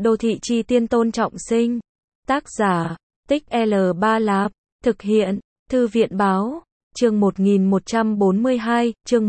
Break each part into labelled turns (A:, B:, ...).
A: Đô thị chi tiên Tôn Trọng Sinh. Tác giả, Tích L3 Lạp. Thực hiện, Thư viện báo. Chương 1142, chương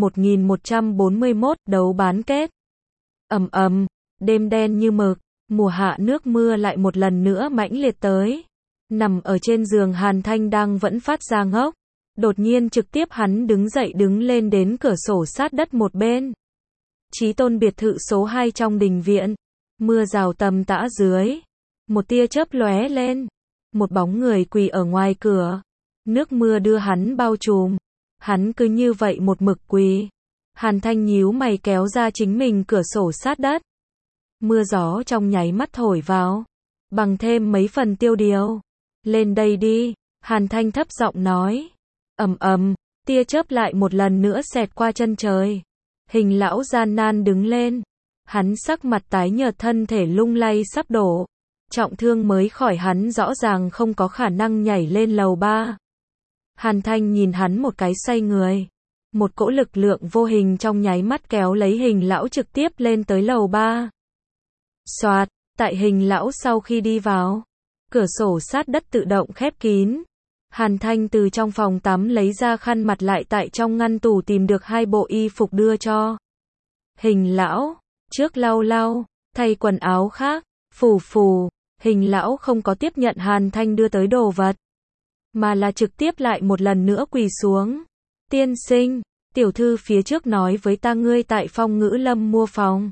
A: 1141, đấu bán kết. Ầm ầm, đêm đen như mực, mùa hạ nước mưa lại một lần nữa mãnh liệt tới. Nằm ở trên giường Hàn Thanh đang vẫn phát ra ngốc. Đột nhiên trực tiếp hắn đứng dậy đứng lên đến cửa sổ sát đất một bên. Chí Tôn biệt thự số 2 trong đình viện. Mưa rào tầm tã dưới. Một tia chớp lóe lên. Một bóng người quỳ ở ngoài cửa. Nước mưa đưa hắn bao trùm. Hắn cứ như vậy một mực quỳ. Hàn Thanh nhíu mày kéo ra chính mình cửa sổ sát đất. Mưa gió trong nháy mắt thổi vào. Bằng thêm mấy phần tiêu điều. Lên đây đi. Hàn Thanh thấp giọng nói. Ầm ầm, tia chớp lại một lần nữa xẹt qua chân trời. Hình lão gian nan đứng lên. Hắn sắc mặt tái nhợt, thân thể lung lay sắp đổ. Trọng thương mới khỏi hắn rõ ràng không có khả năng nhảy lên lầu 3. Hàn Thanh nhìn hắn một cái xoay người. Một cỗ lực lượng vô hình trong nháy mắt kéo lấy hình lão trực tiếp lên tới lầu 3. Soạt, tại hình lão sau khi đi vào, cửa sổ sát đất tự động khép kín. Hàn Thanh từ trong phòng tắm lấy ra khăn mặt, lại tại trong ngăn tủ tìm được 2 bộ y phục đưa cho hình lão. Trước lau lau, thay quần áo khác, phù phù. Hình lão không có tiếp nhận Hàn Thanh đưa tới đồ vật, mà là trực tiếp lại một lần nữa quỳ xuống. Tiên sinh, tiểu thư phía trước nói với ta ngươi tại Phong Ngữ Lâm mua phòng.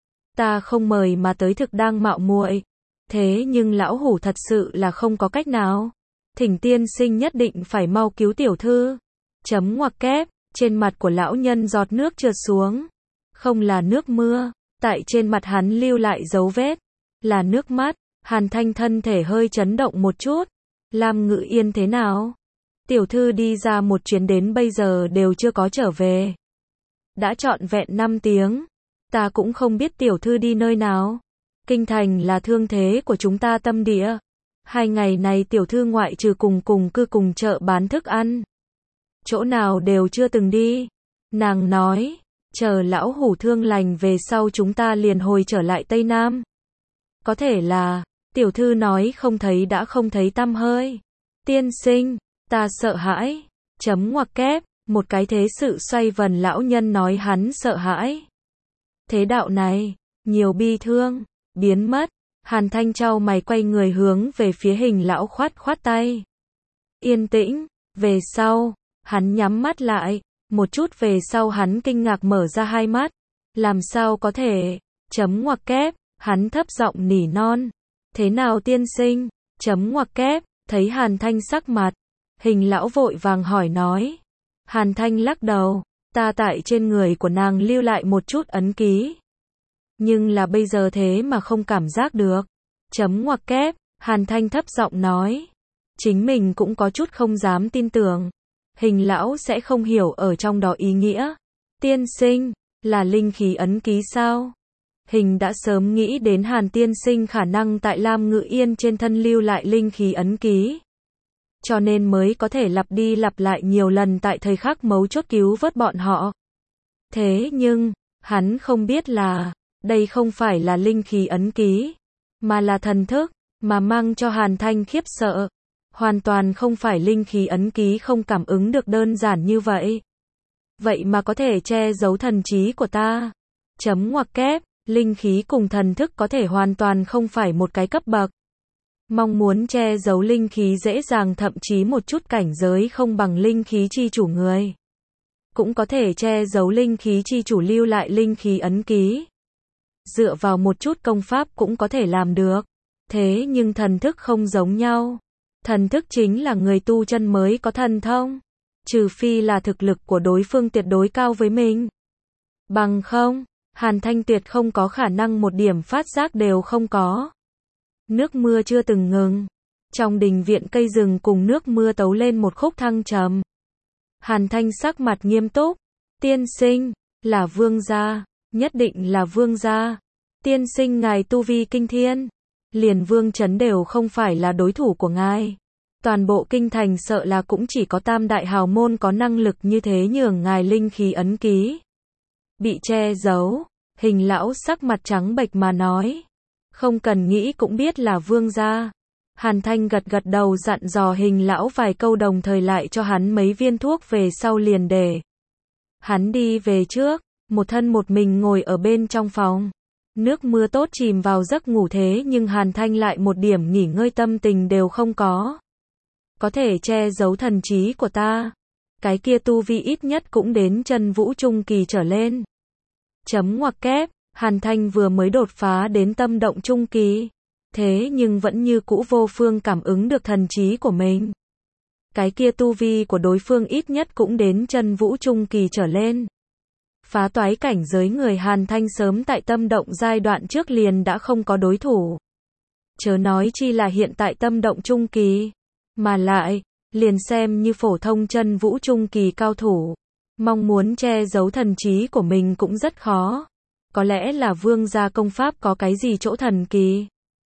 A: Ta không mời mà tới thực đang mạo muội. Thế nhưng lão hủ thật sự là không có cách nào. Thỉnh tiên sinh nhất định phải mau cứu tiểu thư. Chấm ngoặc kép, trên mặt của lão nhân giọt nước trượt xuống. Không là nước mưa, tại trên mặt hắn lưu lại dấu vết. Là nước mắt. Hàn Thanh thân thể hơi chấn động một chút. Lam Ngự Yên thế nào? Tiểu thư đi ra một chuyến đến bây giờ đều chưa có trở về. Đã trọn vẹn 5 tiếng. Ta cũng không biết tiểu thư đi nơi nào. Kinh thành là thương thế của chúng ta tâm địa. 2 ngày này tiểu thư ngoại trừ cùng cư cùng chợ bán thức ăn, chỗ nào đều chưa từng đi. Nàng nói, chờ lão hủ thương lành về sau chúng ta liền hồi trở lại Tây Nam. Có thể là, tiểu thư nói không thấy đã không thấy tăm hơi. Tiên sinh, ta sợ hãi. Chấm ngoặc kép, một cái thế sự xoay vần lão nhân nói hắn sợ hãi. Thế đạo này, nhiều bi thương, biến mất. Hàn Thanh chau mày quay người hướng về phía hình lão khoát khoát tay. Yên tĩnh, về sau, hắn nhắm mắt lại, một chút về sau hắn kinh ngạc mở ra 2 mắt. Làm sao có thể, chấm ngoặc kép, hắn thấp giọng nỉ non. Thế nào tiên sinh, chấm ngoặc kép, thấy Hàn Thanh sắc mặt. Hình lão vội vàng hỏi nói. Hàn Thanh lắc đầu, ta tại trên người của nàng lưu lại một chút ấn ký. Nhưng là bây giờ thế mà không cảm giác được. Chấm ngoặc kép, Hàn Thanh thấp giọng nói. Chính mình cũng có chút không dám tin tưởng. Hình lão sẽ không hiểu ở trong đó ý nghĩa. Tiên sinh, là linh khí ấn ký sao? Hình đã sớm nghĩ đến Hàn tiên sinh khả năng tại Lam Ngự Yên trên thân lưu lại linh khí ấn ký. Cho nên mới có thể lặp đi lặp lại nhiều lần tại thời khắc mấu chốt cứu vớt bọn họ. Thế nhưng, hắn không biết là, đây không phải là linh khí ấn ký, mà là thần thức, mà mang cho Hàn Thanh khiếp sợ. Hoàn toàn không phải linh khí ấn ký không cảm ứng được đơn giản như vậy. Vậy mà có thể che giấu thần trí của ta. Chấm ngoặc kép, linh khí cùng thần thức có thể hoàn toàn không phải một cái cấp bậc. Mong muốn che giấu linh khí dễ dàng, thậm chí một chút cảnh giới không bằng linh khí chi chủ người. Cũng có thể che giấu linh khí chi chủ lưu lại linh khí ấn ký. Dựa vào một chút công pháp cũng có thể làm được. Thế nhưng thần thức không giống nhau. Thần thức chính là người tu chân mới có thần thông. Trừ phi là thực lực của đối phương tuyệt đối cao với mình. Bằng không, Hàn Thanh tuyệt không có khả năng một điểm phát giác đều không có. Nước mưa chưa từng ngừng. Trong đình viện cây rừng cùng nước mưa tấu lên một khúc thăng trầm. Hàn Thanh sắc mặt nghiêm túc. Tiên sinh, là vương gia. Nhất định là vương gia. Tiên sinh ngài tu vi kinh thiên. Liền vương trấn đều không phải là đối thủ của ngài. Toàn bộ kinh thành sợ là cũng chỉ có Tam đại hào môn có năng lực như thế nhường ngài linh khí ấn ký bị che giấu. Hình lão sắc mặt trắng bệch mà nói. Không cần nghĩ cũng biết là vương gia. Hàn Thanh gật gật đầu dặn dò Hình lão vài câu đồng thời lại cho hắn mấy viên thuốc về sau liền để hắn đi về trước, một thân một mình ngồi ở bên trong phòng. Nước mưa tốt chìm vào giấc ngủ thế nhưng Hàn Thanh lại một điểm nghỉ ngơi tâm tình đều không có. Có thể che giấu thần trí của ta. Cái kia tu vi ít nhất cũng đến chân vũ trung kỳ trở lên. Chấm ngoặc kép, Hàn Thanh vừa mới đột phá đến tâm động trung kỳ. Thế nhưng vẫn như cũ vô phương cảm ứng được thần trí của mình. Cái kia tu vi của đối phương ít nhất cũng đến chân vũ trung kỳ trở lên. Phá toái cảnh giới người Hàn Thanh sớm tại tâm động giai đoạn trước liền đã không có đối thủ. Chớ nói chi là hiện tại tâm động trung kỳ. Mà lại, liền xem như phổ thông chân vũ trung kỳ cao thủ. Mong muốn che giấu thần trí của mình cũng rất khó. Có lẽ là vương gia công pháp có cái gì chỗ thần kỳ.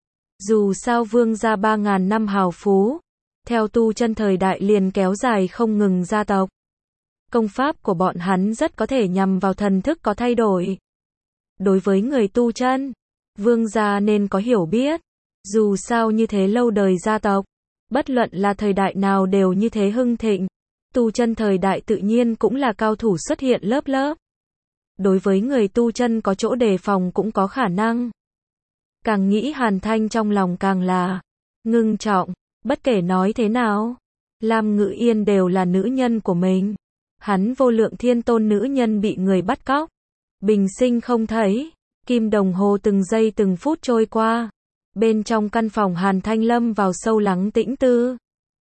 A: Dù sao vương gia 3.000 năm hào phú. Theo tu chân thời đại liền kéo dài không ngừng gia tộc. Công pháp của bọn hắn rất có thể nhằm vào thần thức có thay đổi. Đối với người tu chân, vương gia nên có hiểu biết. Dù sao như thế lâu đời gia tộc, bất luận là thời đại nào đều như thế hưng thịnh. Tu chân thời đại tự nhiên cũng là cao thủ xuất hiện lớp lớp. Đối với người tu chân có chỗ đề phòng cũng có khả năng. Càng nghĩ Hàn Thanh trong lòng càng là ngưng trọng, bất kể nói thế nào, Lam Ngự Yên đều là nữ nhân của mình. Hắn vô lượng thiên tôn nữ nhân bị người bắt cóc, bình sinh không thấy, kim đồng hồ từng giây từng phút trôi qua. Bên trong căn phòng Hàn Thanh lâm vào sâu lắng tĩnh tư.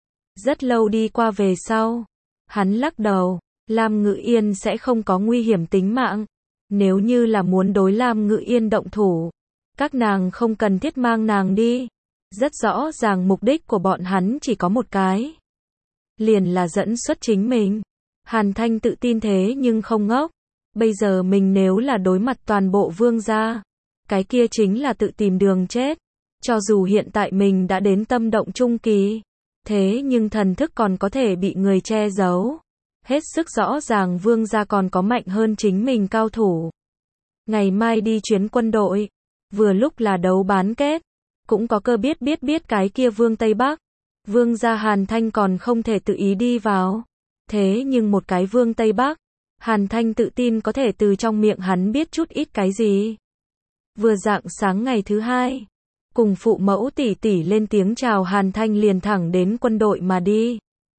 A: Rất lâu đi qua về sau, hắn lắc đầu, Lam Ngự Yên sẽ không có nguy hiểm tính mạng. Nếu như là muốn đối Lam Ngự Yên động thủ, các nàng không cần thiết mang nàng đi. Rất rõ ràng mục đích của bọn hắn chỉ có một cái. Liền là dẫn xuất chính mình. Hàn Thanh tự tin thế nhưng không ngốc. Bây giờ mình nếu là đối mặt toàn bộ vương gia, cái kia chính là tự tìm đường chết. Cho dù hiện tại mình đã đến tâm động trung kỳ, thế nhưng thần thức còn có thể bị người che giấu. Hết sức rõ ràng vương gia còn có mạnh hơn chính mình cao thủ. Ngày mai đi chuyến quân đội, vừa lúc là đấu bán kết, cũng có cơ biết cái kia vương Tây Bắc. Vương gia Hàn Thanh còn không thể tự ý đi vào. Thế nhưng một cái vương Tây Bắc, Hàn Thanh tự tin có thể từ trong miệng hắn biết chút ít cái gì. Vừa rạng sáng ngày thứ hai, cùng phụ mẫu tỷ tỷ lên tiếng chào Hàn Thanh liền thẳng đến quân đội mà đi.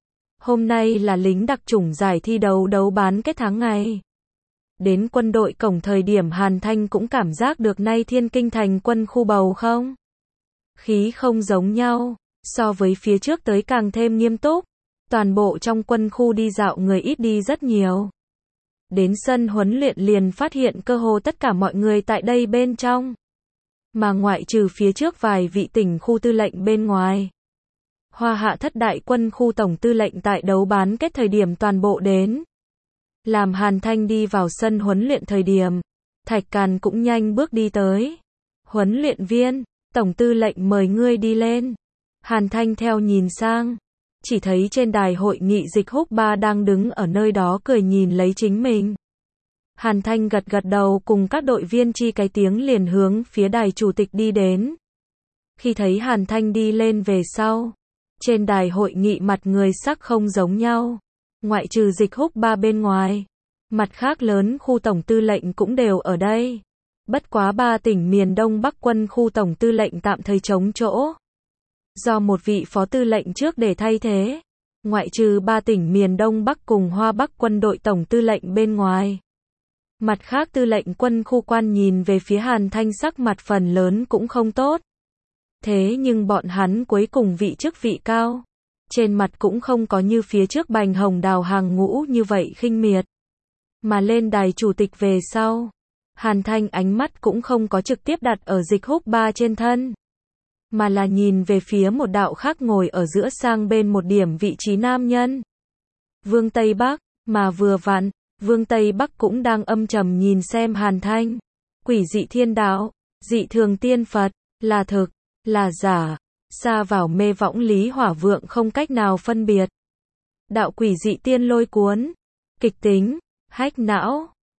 A: Hôm nay là lính đặc chủng giải thi đấu bán kết tháng ngày. Đến quân đội cổng thời điểm Hàn Thanh cũng cảm giác được nay Thiên Kinh thành quân khu bầu không khí không giống nhau, so với phía trước tới càng thêm nghiêm túc. Toàn bộ trong quân khu đi dạo người ít đi rất nhiều. Đến sân huấn luyện liền phát hiện cơ hồ tất cả mọi người tại đây bên trong. Mà ngoại trừ phía trước vài vị tỉnh khu tư lệnh bên ngoài. Hoa Hạ thất đại quân khu tổng tư lệnh tại đấu bán kết thời điểm toàn bộ đến. Làm Hàn Thanh đi vào sân huấn luyện thời điểm, Thạch Càn cũng nhanh bước đi tới. Huấn luyện viên, tổng tư lệnh mời ngươi đi lên. Hàn Thanh theo nhìn sang, chỉ thấy trên đài hội nghị Dịch Húc Ba đang đứng ở nơi đó cười nhìn lấy chính mình. Hàn Thanh gật gật đầu cùng các đội viên chi cái tiếng liền hướng phía đài chủ tịch đi đến. Khi thấy Hàn Thanh đi lên về sau, trên đài hội nghị mặt người sắc không giống nhau. Ngoại trừ Dịch Húc Ba bên ngoài, mặt khác lớn khu tổng tư lệnh cũng đều ở đây. Bất quá 3 tỉnh miền Đông Bắc quân khu tổng tư lệnh tạm thời trống chỗ. Do một vị phó tư lệnh trước để thay thế. Ngoại trừ 3 tỉnh miền Đông Bắc cùng Hoa Bắc quân đội tổng tư lệnh bên ngoài. Mặt khác tư lệnh quân khu quan nhìn về phía Hàn Thanh sắc mặt phần lớn cũng không tốt. Thế nhưng bọn hắn cuối cùng vị chức vị cao. Trên mặt cũng không có như phía trước Bành Hồng Đào hàng ngũ như vậy khinh miệt. Mà lên đài chủ tịch về sau. Hàn Thanh ánh mắt cũng không có trực tiếp đặt ở Dịch Húc Ba trên thân. Mà là nhìn về phía một đạo khác ngồi ở giữa sang bên một điểm vị trí nam nhân. Vương Tây Bắc, mà vừa vặn, Vương Tây Bắc cũng đang âm trầm nhìn xem Hàn Thanh. Quỷ dị thiên đạo, dị thường tiên Phật, là thực, là giả, xa vào mê võng lý hỏa vượng không cách nào phân biệt. Đạo quỷ dị tiên lôi cuốn, kịch tính, hách não,